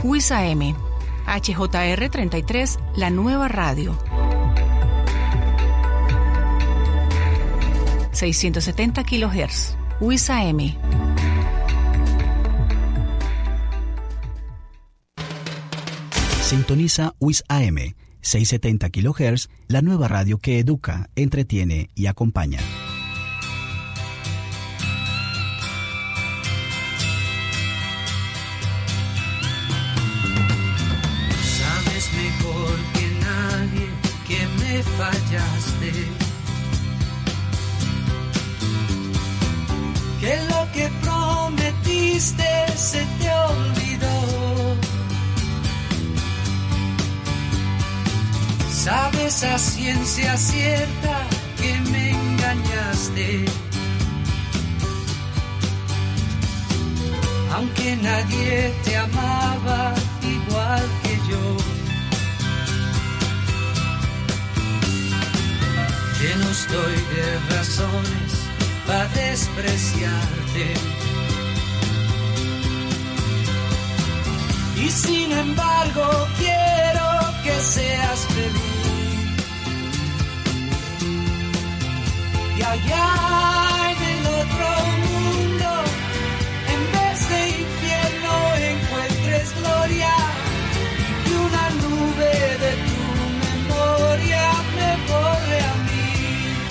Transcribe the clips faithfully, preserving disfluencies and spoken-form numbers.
U I S A M, H J R treinta y tres, la nueva radio. seiscientos setenta kilohertz, U I S A M. Sintoniza U I S A M, seiscientos setenta kilohertz, la nueva radio que educa, entretiene y acompaña. Sabes mejor que nadie que me fallaste, que lo que prometiste se te olvidó. Sabes a ciencia cierta que me engañaste, aunque nadie te amaba igual que yo. Lleno estoy de razones para despreciarte, y sin embargo quiero que seas feliz. Y allá en el otro mundo, en vez de infierno encuentres gloria, y una nube de tu memoria me borre a mí.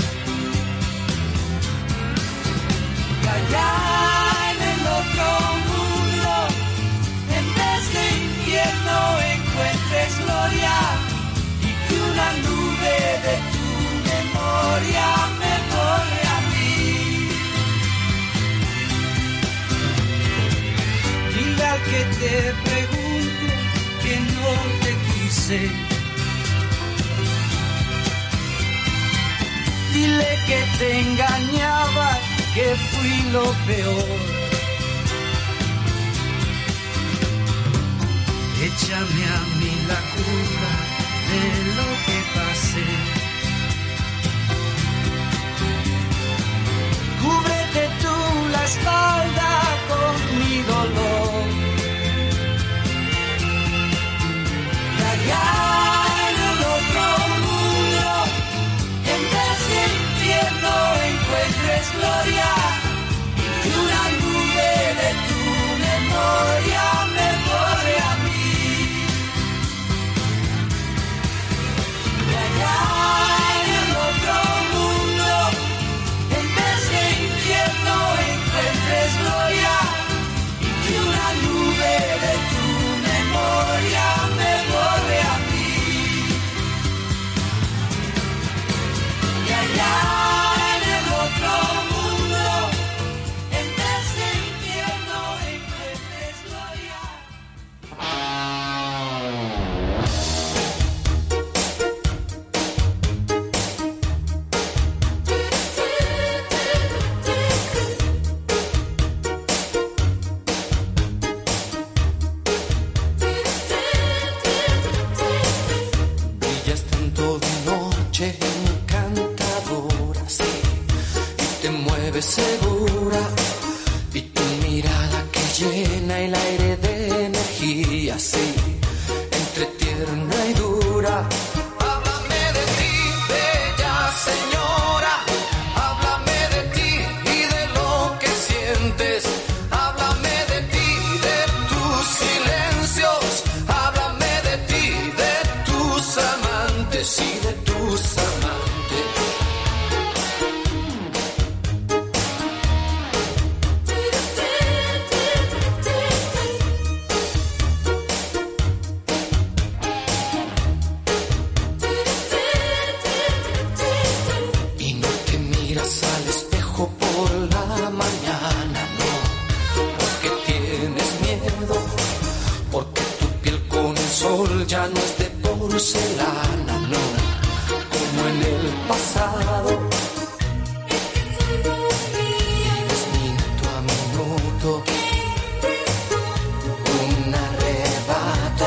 Y allá en el otro mundo, en vez de infierno encuentres gloria, y que una nube de tu memoria me borre a mí. Dile al que te pregunte que no te quise, dile que te engañaba, que fui lo peor. Échame a mí la culpa de lo que pasé. Cúbrete tú la espalda con mi dolor. Y allá en el otro mundo, en vez de infierno encuentres gloria, y una nube de tu memoria me borre a mí. Y allá en el otro mundo, en vez de infierno encuentres gloria, y que una nube de tu memoria me borre a mí. Y allá en el otro mundo, en vez de infierno encuentres gloria. Brillas tanto de noche, encantadora, sí, y te mueves segura, y tu mirada que llena el aire de energía, sí, entre tierna y dura. Háblame de ti, bella señora, háblame de ti y de lo que sientes, háblame de ti, de tus silencios, háblame de ti, de tus amantes y de tus amantes. Y no te miras al espejo por la mañana, no, porque tienes miedo, porque tu piel con el sol ya no es de porcelana, no, como en el pasado. Vives minuto a minuto, un arrebato.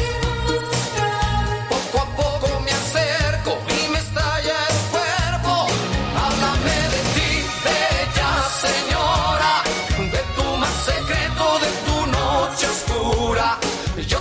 Poco a poco me acerco y me estalla el cuerpo. Háblame de ti, bella señora, de tu más secreto, de tu noche oscura. Yo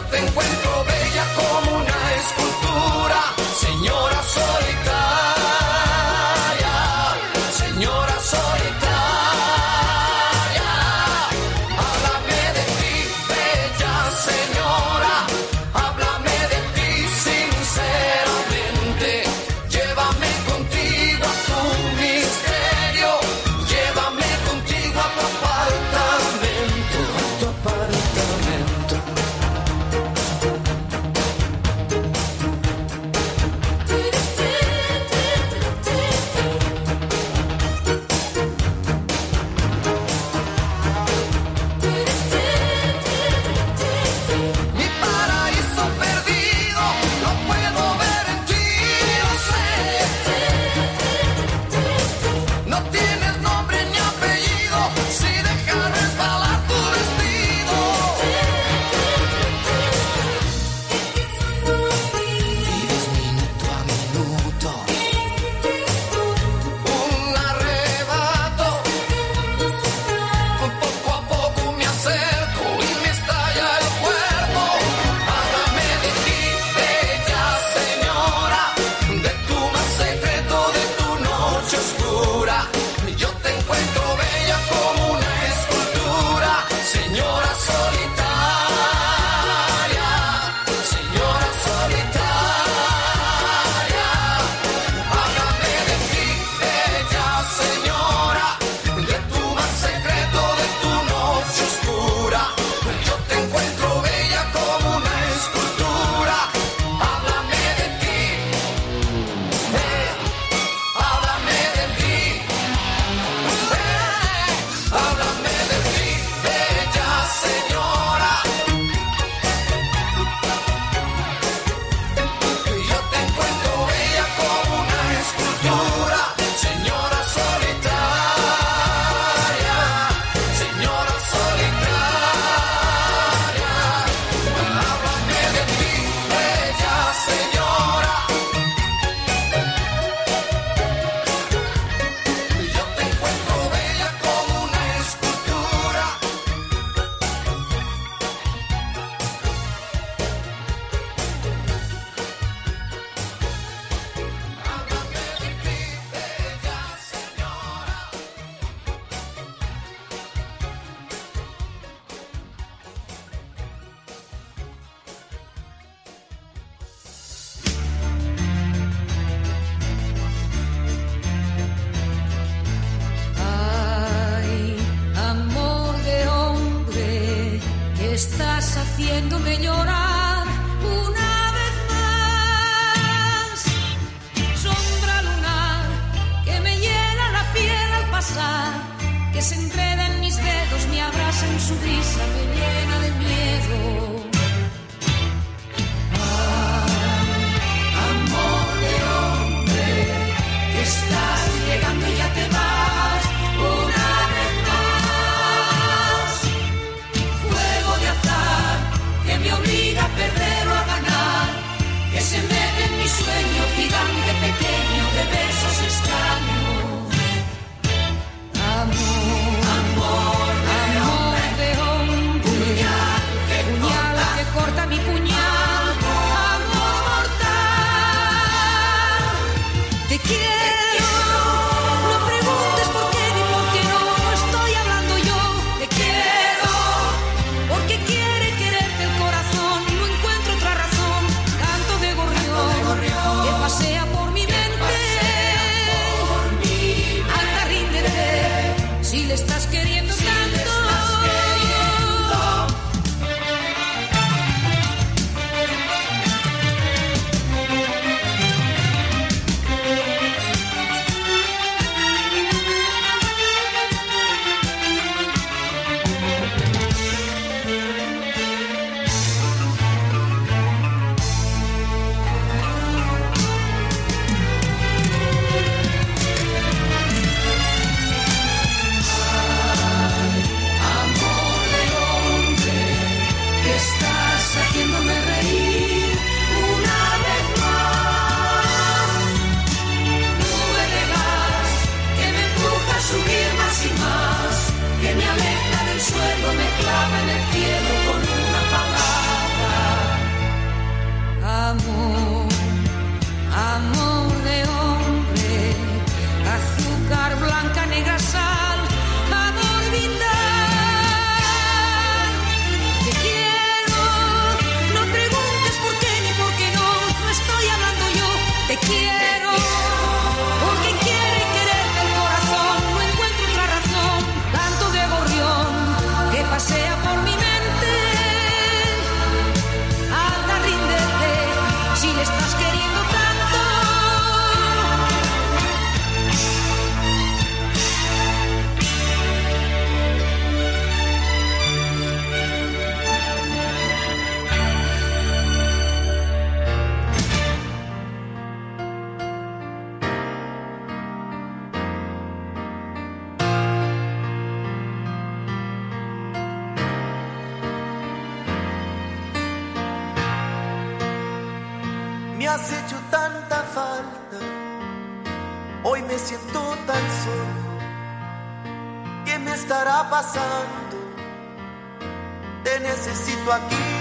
haciéndome llorar una vez más. Sombra lunar que me hiela la piel al pasar, que se enreda en mis dedos, me abraza en su brisa, me llena de miedo. Ay, amor de hombre, que estás llegando y ya te vas una vez más. Juego de azar que me obliga a perder o a ganar, que se mete en mi sueño gigante pequeño de besos extraños. Amor, amor, amor de hombre, puñal que, puñal corta, que corta mi puñal, amor mortal. Te quiero, no preguntes por qué ni por qué no, no estoy hablando yo. Te quiero, porque quiere quererte el corazón, no encuentro otra razón. Canto de gorrión, de gorrión que pasea por mi mente. Anda, ríndete. Si le estás queriendo si tanto, le estás queriendo. Haciéndome reír una vez más. Nube de gas que me empuja a subir más y más, que me aleja del suelo, me clava en el cielo con una palabra. Amor, amor de hombre, azúcar blanca, negra sal, amor brindar. Te quiero, no preguntes por qué ni por qué no, no estoy hablando yo. Te quiero, porque quiere quererte el corazón, no encuentro otra razón. Canto de gorrión que pasea por mi mente. Anda, ríndete, si le estás queriendo tanto. Me has hecho tanta falta, hoy me siento tan solo. ¿Qué me estará pasando? Te necesito aquí,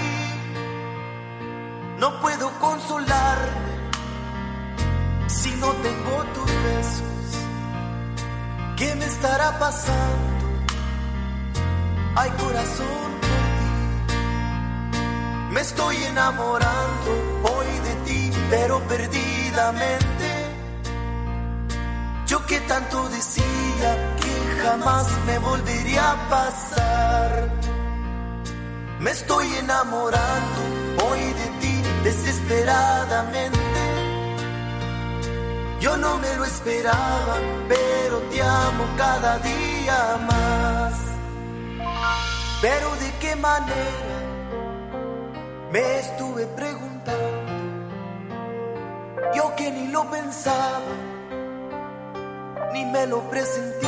no puedo consolarme si no tengo tus besos. ¿Qué me estará pasando? Ay, corazón, por ti me estoy enamorando hoy de ti, pero perdidamente. Yo que tanto decía que jamás me volvería a pasar. Me estoy enamorando hoy de ti desesperadamente. Yo no me lo esperaba, pero te amo cada día más. Pero de qué manera, me estuve preguntando. Yo que ni lo pensaba, ni me lo presentí.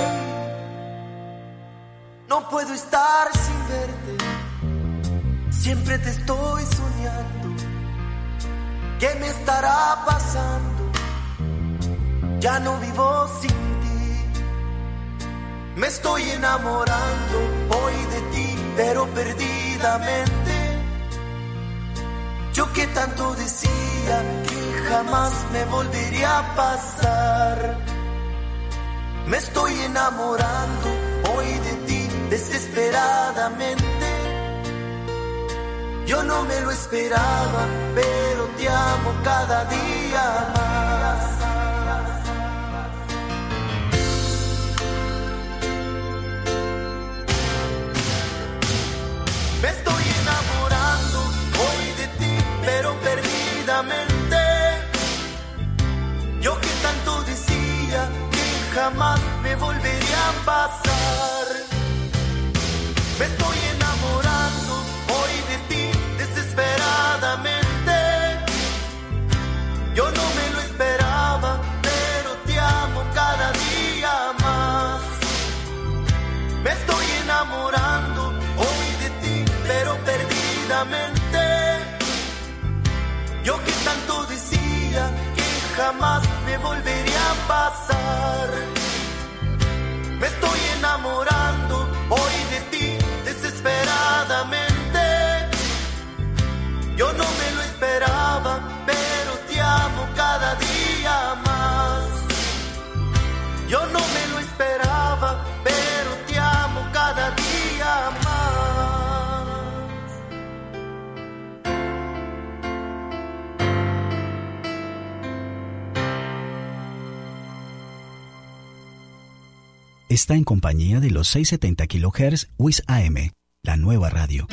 No puedo estar sin verte, siempre te estoy soñando. ¿Qué me estará pasando? Ya no vivo sin ti. Me estoy enamorando hoy de ti, pero perdidamente. Yo que tanto decía que jamás me volvería a pasar. Me estoy enamorando hoy de ti desesperadamente. Yo no me lo esperaba, pero te amo cada día más. Me estoy enamorando jamás me volvería a pasar. Me estoy enamorando hoy de ti desesperadamente. Yo no me lo esperaba, pero te amo cada día más. Me estoy enamorando hoy de ti, pero perdidamente. Yo que tanto decía que jamás me volvería a pasar. Me estoy enamorando hoy de ti desesperadamente. Yo no me lo esperaba, pero te amo cada día más. Yo no me lo esperaba, pero te amo cada día más. Está en compañía de los seiscientos setenta kilohertz Wiz A M, la nueva radio.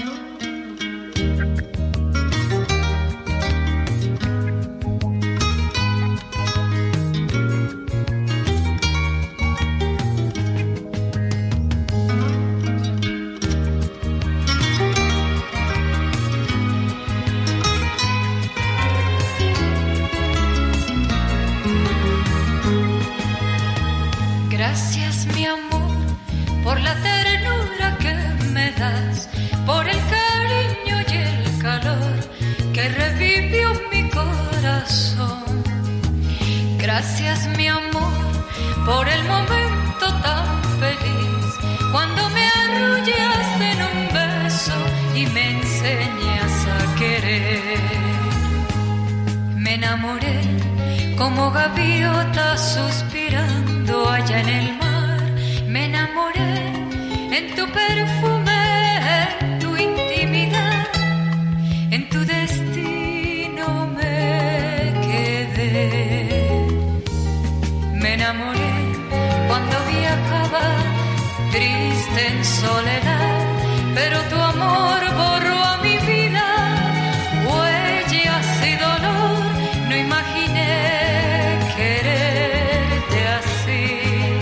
Gracias, mi amor, por la ternura que me das, por el cariño y el calor que revivió mi corazón. Gracias, mi amor, por el momento tan feliz, cuando me arrullas en un beso y me enseñas a querer. Me enamoré como gaviota suspirando allá en el mar. Me enamoré en tu perfume, en tu intimidad, en tu destino me quedé. Me enamoré cuando vi acabar triste en soledad, pero tu amor borró a mi vida huellas y dolor. No imaginé quererte así.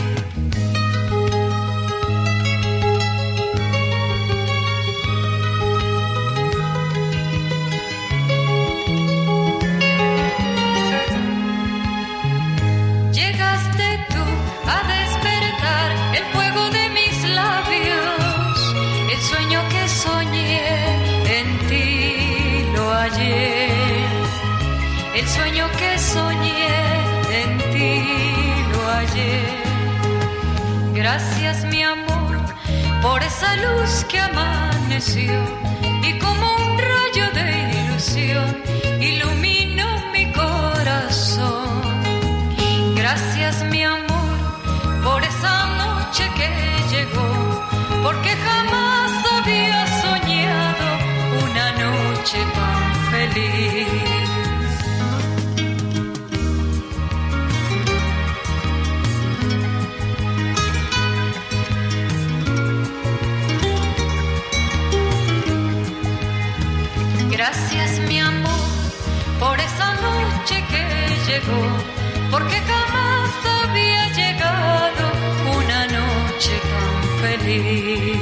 Llegaste tú a despertar el fuego de mis labios, el sueño que soñé en ti lo hallé. El sueño que soñé en ti lo hallé. Gracias, mi amor, por esa luz que amaneció y como un rayo de ilusión iluminó mi corazón. Gracias, mi amor, por esa noche que llegó, porque jamás había soñado una noche tan feliz. Gracias, mi amor, por esa noche que llegó, porque jamás había llegado una noche tan feliz.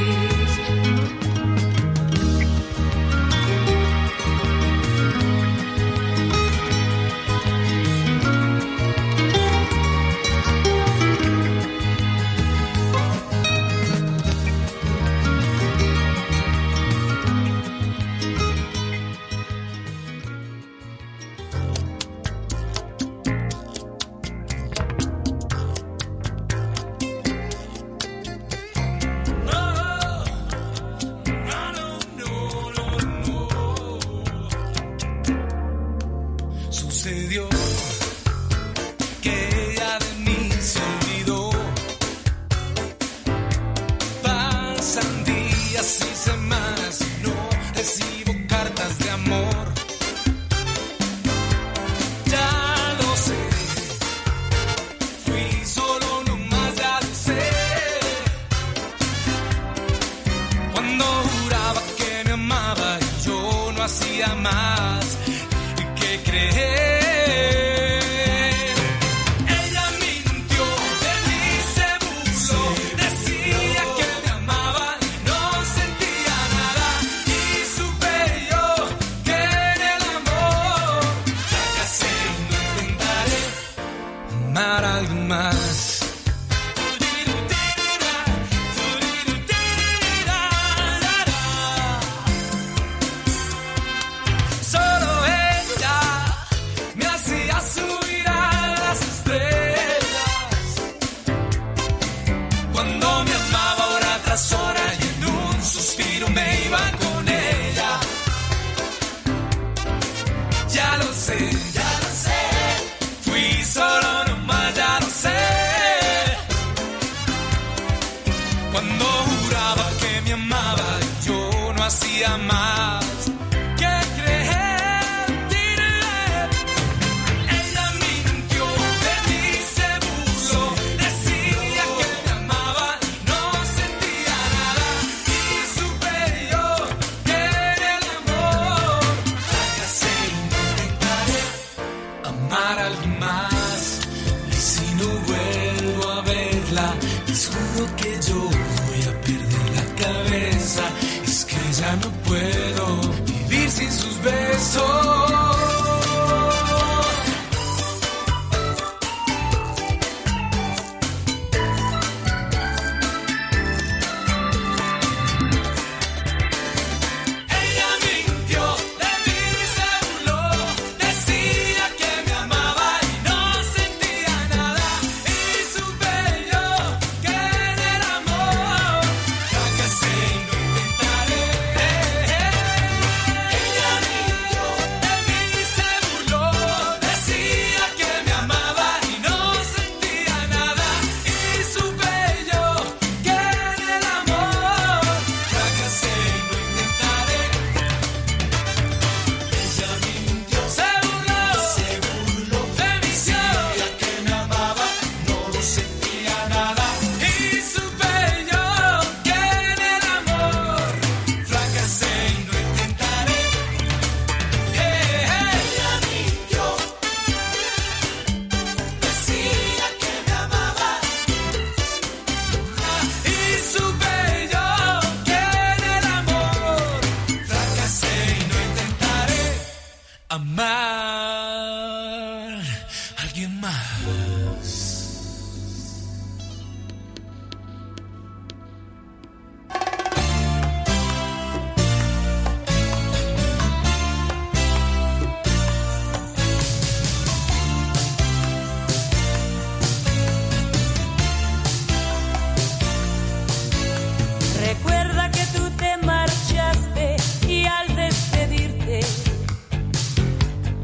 Ella mintió de mis hacía más que creerle. Ella mintió, de mí se burló, decía que me amaba, no sentía nada, y supe yo que en el amor fracasé y no intentaré amar a alguien más. Y si no vuelvo a verla, les juro que yo voy a perder la cabeza. Es que ya no puedo vivir sin sus besos. Ella mintió, de mí se burló, decía que me amaba y no sentía nada, y supe yo que en el amor fracasé y no intentaré. Ella mintió, de mí se burló, decía que me amaba y no sentía nada, y supe yo que en el amor fracasé y no intentaré. Ella mintió, se burló, se burló de mí, decía que me amaba, no sentía nada, y supe yo que en el amor fracasé y no intentaré. Ella mintió, decía que me amaba, y supe yo que en el amor fracasé y no intentaré amar a alguien más. Recuerda que tú te marchaste y al despedirte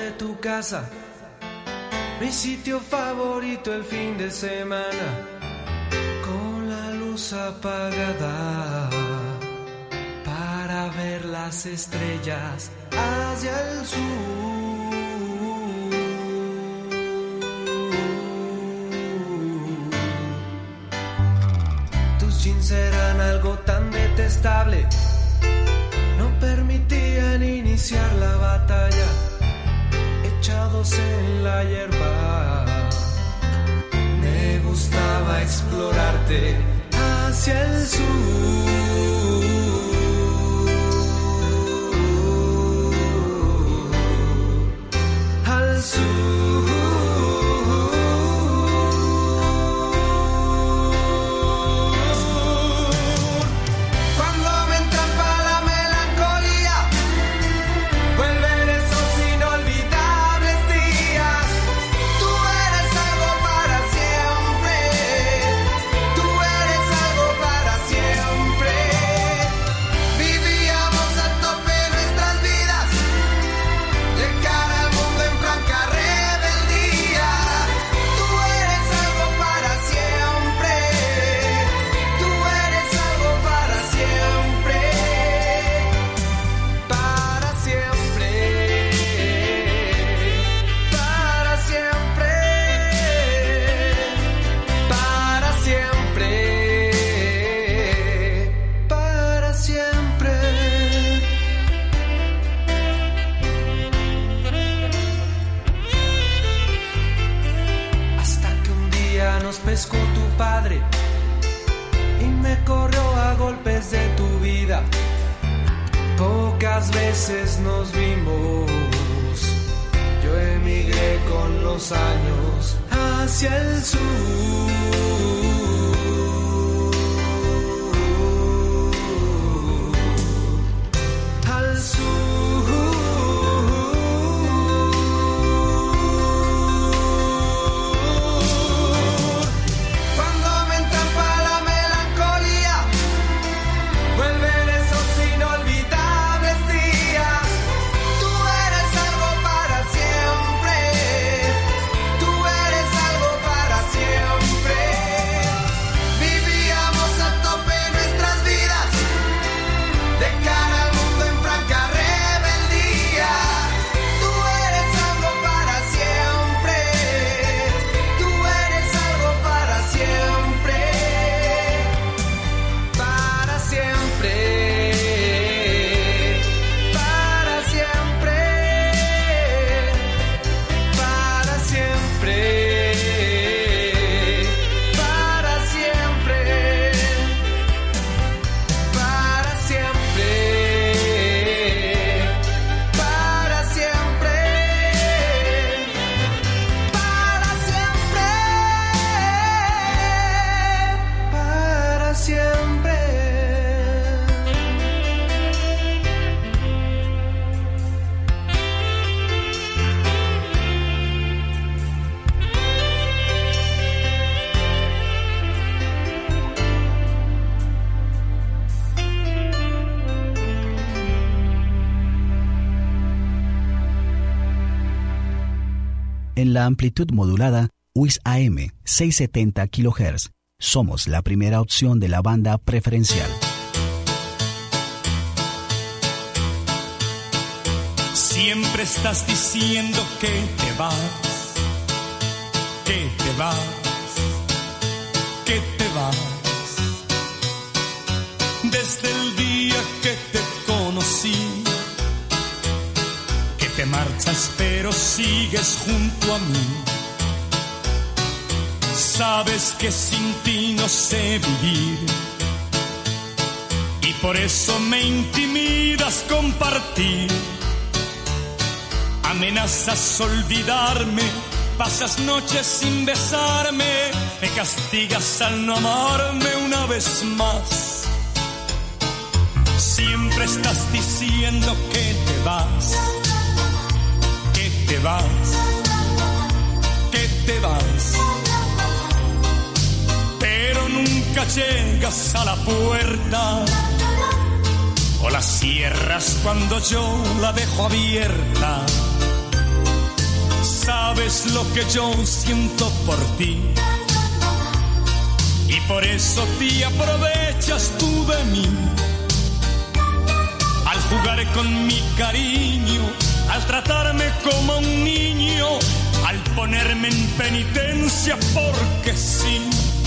de tu casa, mi sitio favorito el fin de semana, con la luz apagada, para ver las estrellas hacia el sur. Tus jeans eran algo tan detestable, no permitían iniciar la batalla, echados en la hierba. Me gustaba explorarte hacia el sur. Al sur. Pescó tu padre y me corrió a golpes de tu vida. Pocas veces nos vimos. Yo emigré con los años hacia el sur. Al sur. En la amplitud modulada U I S A M seiscientos setenta kilohertz. Somos la primera opción de la banda preferencial. Siempre estás diciendo que te vas, que te vas, que te vas. Desde el día que te conocí, que te marchas pero sigues junto a mí. Sabes que sin ti no sé vivir y por eso me intimidas compartir. Amenazas olvidarme, pasas noches sin besarme, me castigas al no amarme una vez más. Siempre estás diciendo que te vas, que te vas, que te vas, pero nunca llegas a la puerta o la cierras cuando yo la dejo abierta. sabes lo que yo siento por ti. Y por eso te aprovechas tú de mí. Al jugar con mi cariño, al tratarme como un niño, al ponerme en penitencia porque sí.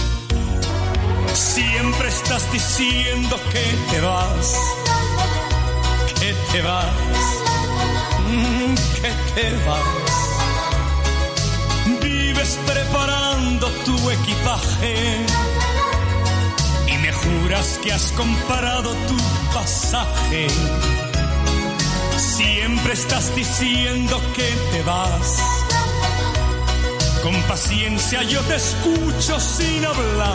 Siempre estás diciendo que te vas, que te vas, mm, que te vas. Vives preparando tu equipaje y me juras que has comprado tu pasaje. Siempre estás diciendo que te vas. Con paciencia yo te escucho sin hablar.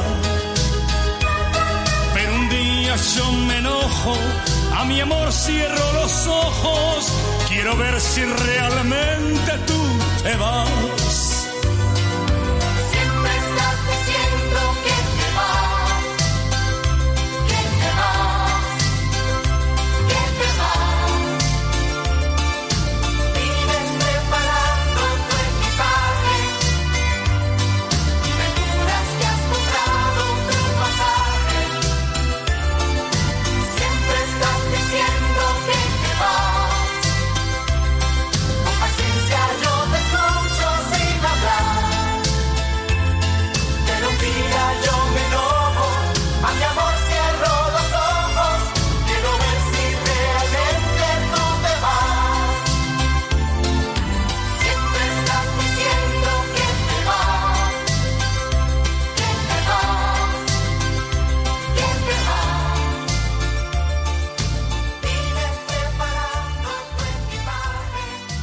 Pero un día yo me enojo, a mi amor cierro los ojos. Quiero ver si realmente tú te vas. Siempre estás diciendo que te vas, que te vas, que te vas. Vives preparando tu equipaje y me juras que has comprado tu pasaje. Siempre estás diciendo que te vas. Con paciencia yo te escucho sin hablar. Pero un día yo me enojo, a mi amor cierro los ojos. Quiero ver si realmente tú te vas. Siempre estás diciendo que te vas, que te vas, que te vas. Vives preparando tu equipaje y me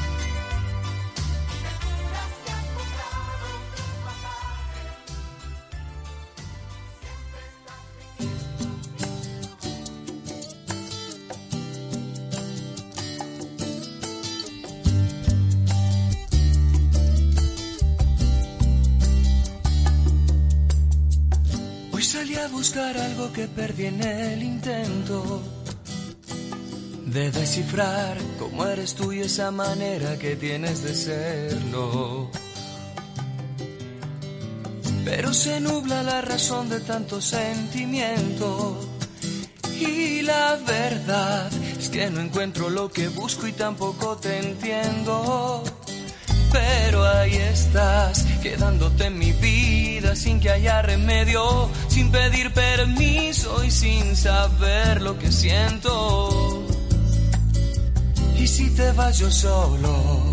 juras que has comprado tu pasaje. Hoy salí a buscar algo que perdí en el intento de descifrar cómo eres tú y esa manera que tienes de serlo. Pero se nubla la razón de tanto sentimiento y la verdad es que no encuentro lo que busco y tampoco te entiendo. Pero ahí estás, quedándote en mi vida sin que haya remedio, sin pedir permiso y sin saber lo que siento. Y si te vas yo solo,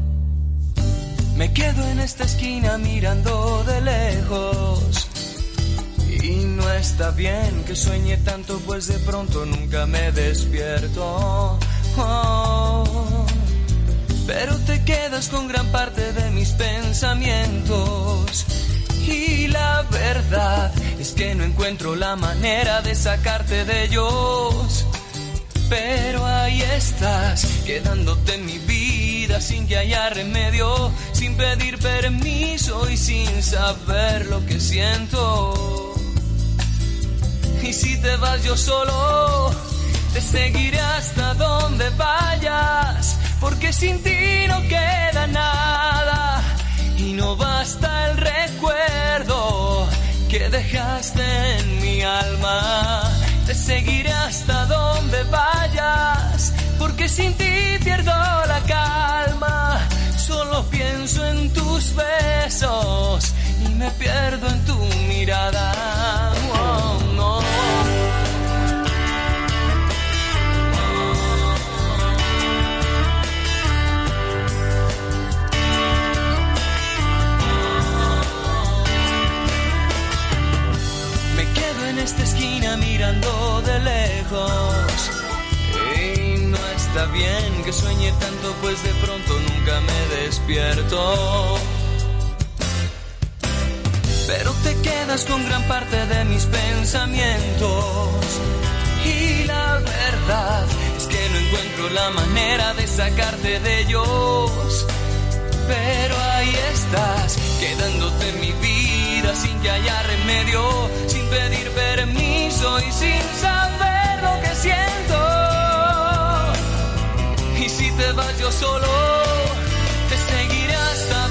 me quedo en esta esquina mirando de lejos. Y no está bien que sueñe tanto, pues de pronto nunca me despierto. Oh. Pero te quedas con gran parte de mis pensamientos. Y la verdad es que no encuentro la manera de sacarte de ellos. Pero ahí estás, quedándote en mi vida sin que haya remedio, sin pedir permiso y sin saber lo que siento. Y si te vas yo solo, te seguiré hasta donde vayas, porque sin ti no queda nada y no basta el recuerdo que dejaste en mi alma. Te seguiré hasta donde vayas, porque sin ti pierdo la calma. Solo pienso en tus besos y me pierdo en tu mirada. Oh, no. En esta esquina mirando de lejos. Y no está bien que sueñe tanto, pues de pronto nunca me despierto. Pero te quedas con gran parte de mis pensamientos. Y la verdad es que no encuentro la manera de sacarte de ellos. Pero ahí estás, quedándote en mi vida sin que haya remedio, sin pedir permiso y sin saber lo que siento. Y si te vas yo solo, te seguiré hasta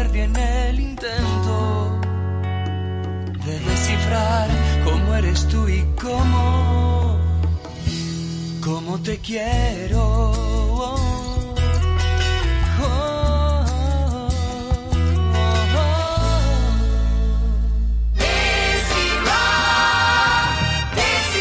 perdí en el intento de descifrar cómo eres tú y cómo, cómo te quiero. Oh, oh, oh, oh, oh. Desirá,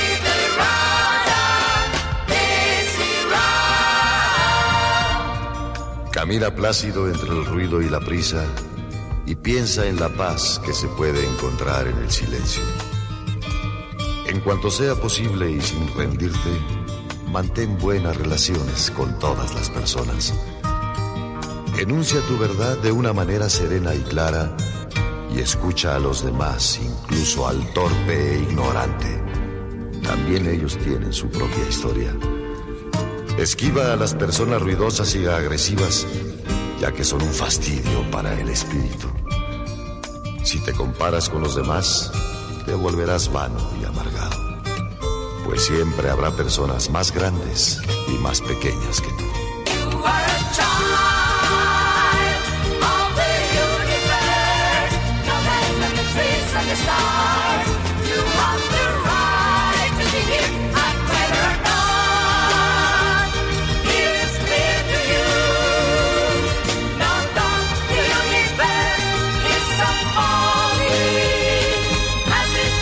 desirá, Camina plácido entre el ruido y la prisa y piensa en la paz que se puede encontrar en el silencio. En cuanto sea posible y sin rendirte, mantén buenas relaciones con todas las personas. Enuncia tu verdad de una manera serena y clara y escucha a los demás, incluso al torpe e ignorante. También ellos tienen su propia historia. Esquiva a las personas ruidosas y agresivas, ya que son un fastidio para el espíritu. Si te comparas con los demás, te volverás vano y amargado, pues siempre habrá personas más grandes y más pequeñas que tú. You are a child of the universe, no less than the trees and the stars. You have the right to be here, and whether or not it is clear to you, not that the universe is unfolding as it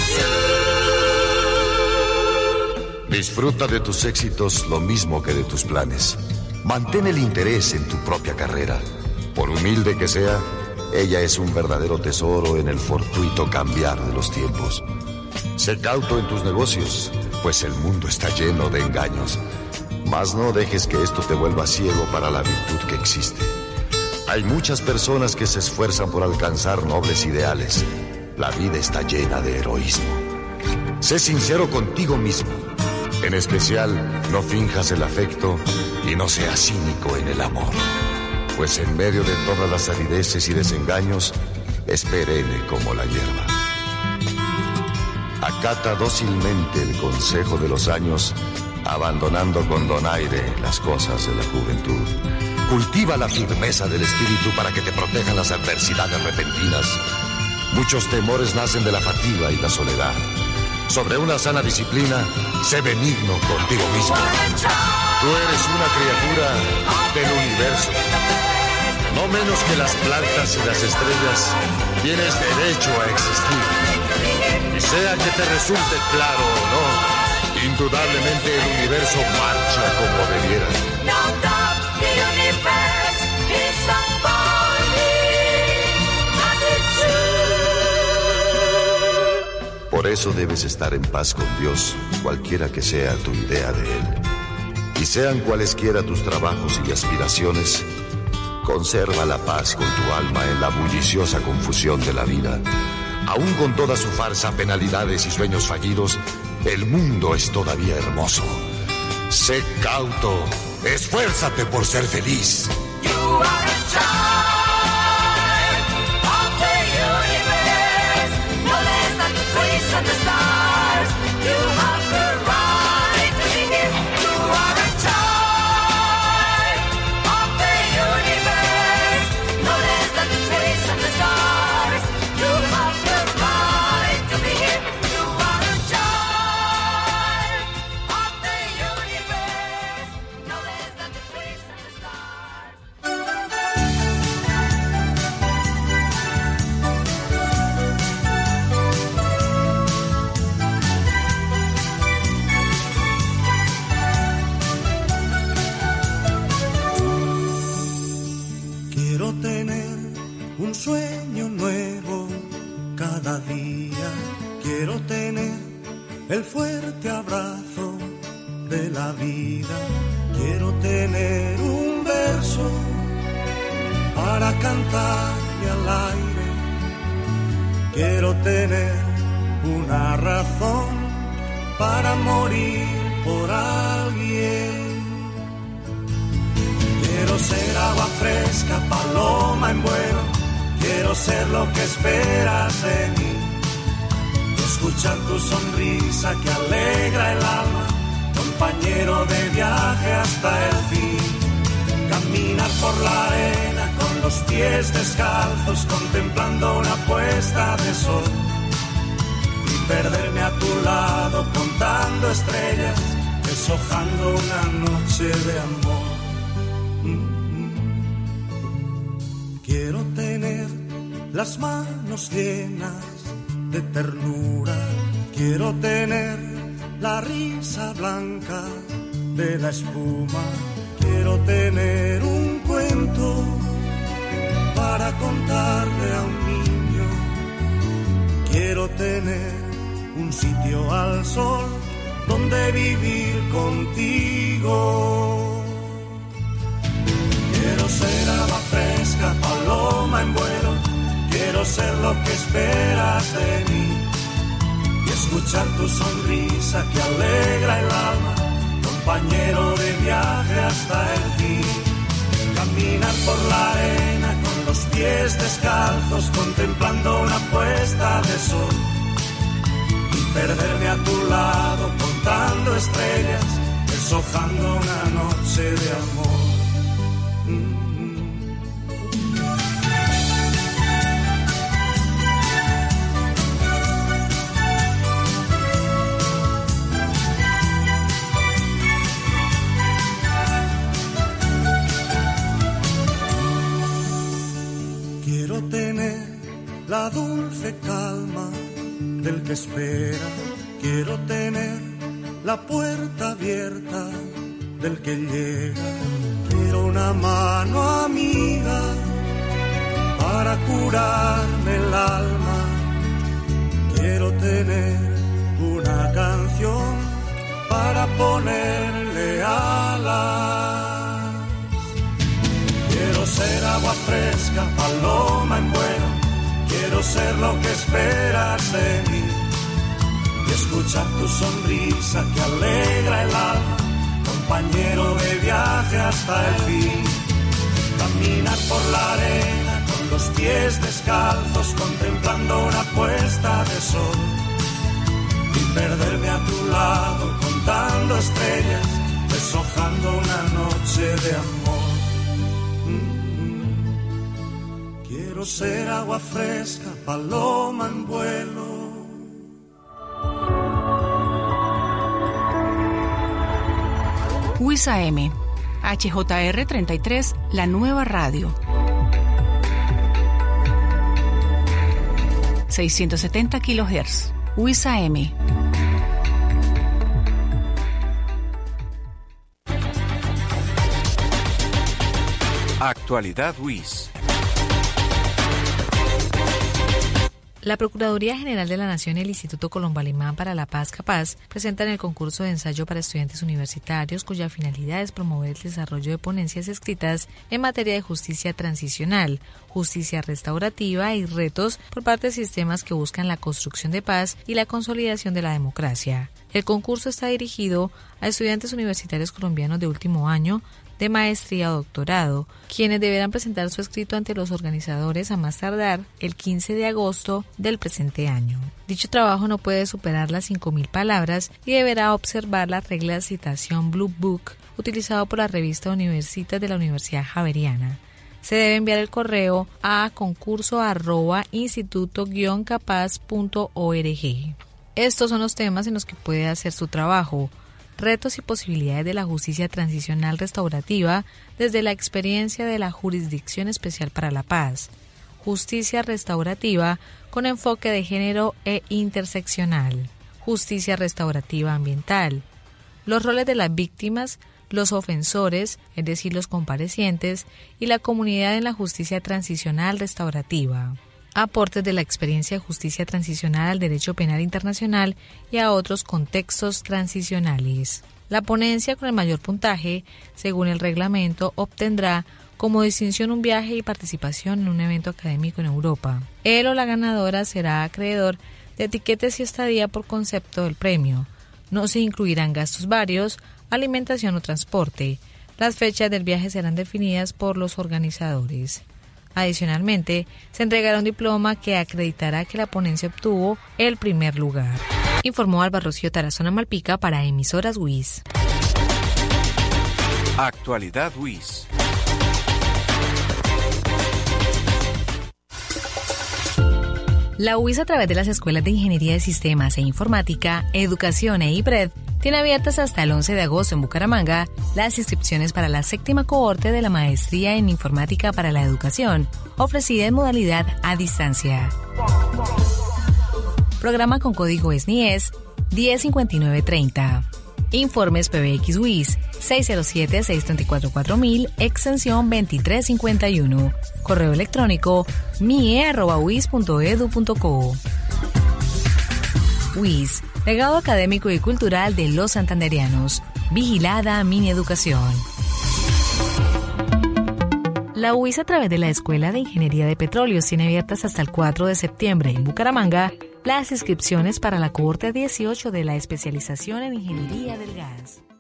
should. Disfruta de tus éxitos lo mismo que de tus planes. Mantén el interés en tu propia carrera. Por humilde que sea, ella es un verdadero tesoro en el fortuito cambiar de los tiempos. Sé cauto en tus negocios, pues el mundo está lleno de engaños. Mas no dejes que esto te vuelva ciego para la virtud que existe. Hay muchas personas que se esfuerzan por alcanzar nobles ideales. La vida está llena de heroísmo. Sé sincero contigo mismo. En especial, no finjas el afecto y no seas cínico en el amor, pues en medio de todas las arideces y desengaños, es perenne como la hierba. Acata dócilmente el consejo de los años, abandonando con donaire las cosas de la juventud. Cultiva la firmeza del espíritu para que te protejan las adversidades repentinas. Muchos temores nacen de la fatiga y la soledad. Sobre una sana disciplina, sé benigno contigo mismo. Tú eres una criatura del universo. No menos que las plantas y las estrellas, tienes derecho a existir. Y sea que te resulte claro o no, indudablemente el universo marcha como debiera. Por eso debes estar en paz con Dios, cualquiera que sea tu idea de Él. Y sean cualesquiera tus trabajos y aspiraciones, conserva la paz con tu alma en la bulliciosa confusión de la vida. Aún con toda su farsa, penalidades y sueños fallidos, el mundo es todavía hermoso. Sé cauto, esfuérzate por ser feliz. You are a child of the universe, no less than the trees and the stars. You have the right to be here. You are a child of the universe, no less than the trees and the stars. You have the right to be here. You are a child of the universe, no less than the trees and the stars. Quiero tener un sueño nuevo cada día. Quiero tener el fuerte abrazo de la vida. Quiero tener un verso para cantarle al aire. Quiero tener una razón para morir por alguien. Quiero ser agua fresca, paloma en vuelo. Quiero ser lo que esperas de mí. Escuchar tu sonrisa que alegra el alma. Compañero de viaje hasta el fin. Caminar por la arena con con los pies descalzos contemplando una puesta de sol y perderme a tu lado contando estrellas, deshojando una noche de amor. Quiero tener las manos llenas de ternura, quiero tener la risa blanca de la espuma, quiero tener un cuento para contarle a un niño, quiero tener un sitio al sol donde vivir contigo. Quiero ser agua fresca, paloma en vuelo, quiero ser lo que esperas de mí y escuchar tu sonrisa que alegra el alma, compañero de viaje hasta el fin. Caminar por la arena con los pies descalzos contemplando una puesta de sol y perderme a tu lado contando estrellas, deshojando una noche de amor. Quiero tener la dulce calma del que espera, quiero tener la puerta abierta del que llega, quiero una mano amiga para curarme el alma, quiero tener una canción para ponerle alas, quiero ser agua fresca, paloma en vuelo, quiero ser lo que esperas de mí y escuchar tu sonrisa que alegra el alma, compañero de viaje hasta el fin. Caminar por la arena con los pies descalzos contemplando una puesta de sol y perderme a tu lado contando estrellas, deshojando una noche de amor. Mm-hmm. Quiero ser agua fresca, paloma en vuelo. W I S A M, H J R treinta y tres, la nueva radio. seiscientos setenta kilohertz. W I S A M. Actualidad W I S. La Procuraduría General de la Nación y el Instituto Colombo Alemán para la Paz Capaz presentan el concurso de ensayo para estudiantes universitarios cuya finalidad es promover el desarrollo de ponencias escritas en materia de justicia transicional, justicia restaurativa y retos por parte de sistemas que buscan la construcción de paz y la consolidación de la democracia. El concurso está dirigido a estudiantes universitarios colombianos de último año, de maestría o doctorado, quienes deberán presentar su escrito ante los organizadores a más tardar el quince de agosto del presente año. Dicho trabajo no puede superar las cinco mil palabras y deberá observar la regla de citación Blue Book utilizado por la revista Universitas de la Universidad Javeriana. Se debe enviar el correo a concurso arroba instituto guion capaz punto org. Estos son los temas en los que puede hacer su trabajo. Retos y posibilidades de la justicia transicional restaurativa desde la experiencia de la Jurisdicción Especial para la Paz. Justicia restaurativa con enfoque de género e interseccional. Justicia restaurativa ambiental. Los roles de las víctimas, los ofensores, es decir, los comparecientes, y la comunidad en la justicia transicional restaurativa. Aportes de la experiencia de justicia transicional al derecho penal internacional y a otros contextos transicionales. La ponencia con el mayor puntaje, según el reglamento, obtendrá como distinción un viaje y participación en un evento académico en Europa. Él o la ganadora será acreedor de etiquetes y estadía por concepto del premio. No se incluirán gastos varios, alimentación o transporte. Las fechas del viaje serán definidas por los organizadores. Adicionalmente, se entregará un diploma que acreditará que la ponencia obtuvo el primer lugar. Informó Alba Rocío Tarazona Malpica para Emisoras W I S. Actualidad W I S. La U I S, a través de las Escuelas de Ingeniería de Sistemas e Informática, Educación e IPRED, tiene abiertas hasta el once de agosto en Bucaramanga las inscripciones para la séptima cohorte de la Maestría en Informática para la Educación, ofrecida en modalidad a distancia. Programa con código S N I E S diez cincuenta y nueve treinta. Informes P B X U I S seis cero siete, seis dos cuatro, cuatro mil, extensión veintitrés cincuenta y uno. Correo electrónico mie arroba uis punto edu punto co. U I S, legado académico y cultural de los santanderianos. Vigilada Mini Educación. La U I S, a través de la Escuela de Ingeniería de Petróleos, tiene abiertas hasta el cuatro de septiembre en Bucaramanga las inscripciones para la cohorte dieciocho de la especialización en Ingeniería del Gas.